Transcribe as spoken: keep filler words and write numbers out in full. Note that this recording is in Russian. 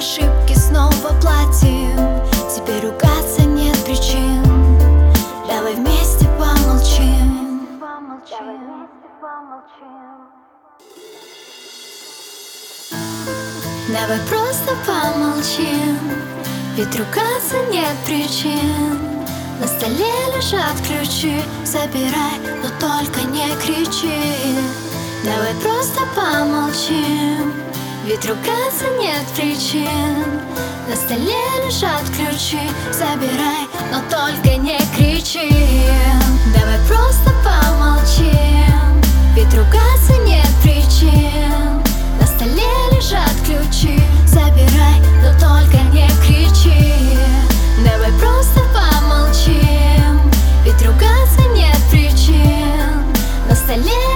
ошибки снова платим. Теперь ругаться нет причин. Давай вместе помолчим. Давай вместе помолчим. Давай просто помолчим, ведь ругаться нет причин. На столе лежат ключи, забирай, но только не кричи. Давай просто помолчим, ведь ругаться нет причин. На столе лежат ключи, забирай, но только не кричи. Давай просто помолчим, ведь ругаться нет причин. На столе лежат ключи, забирай, но только не кричи. Давай просто помолчим, ведь ругаться нет причин. На столе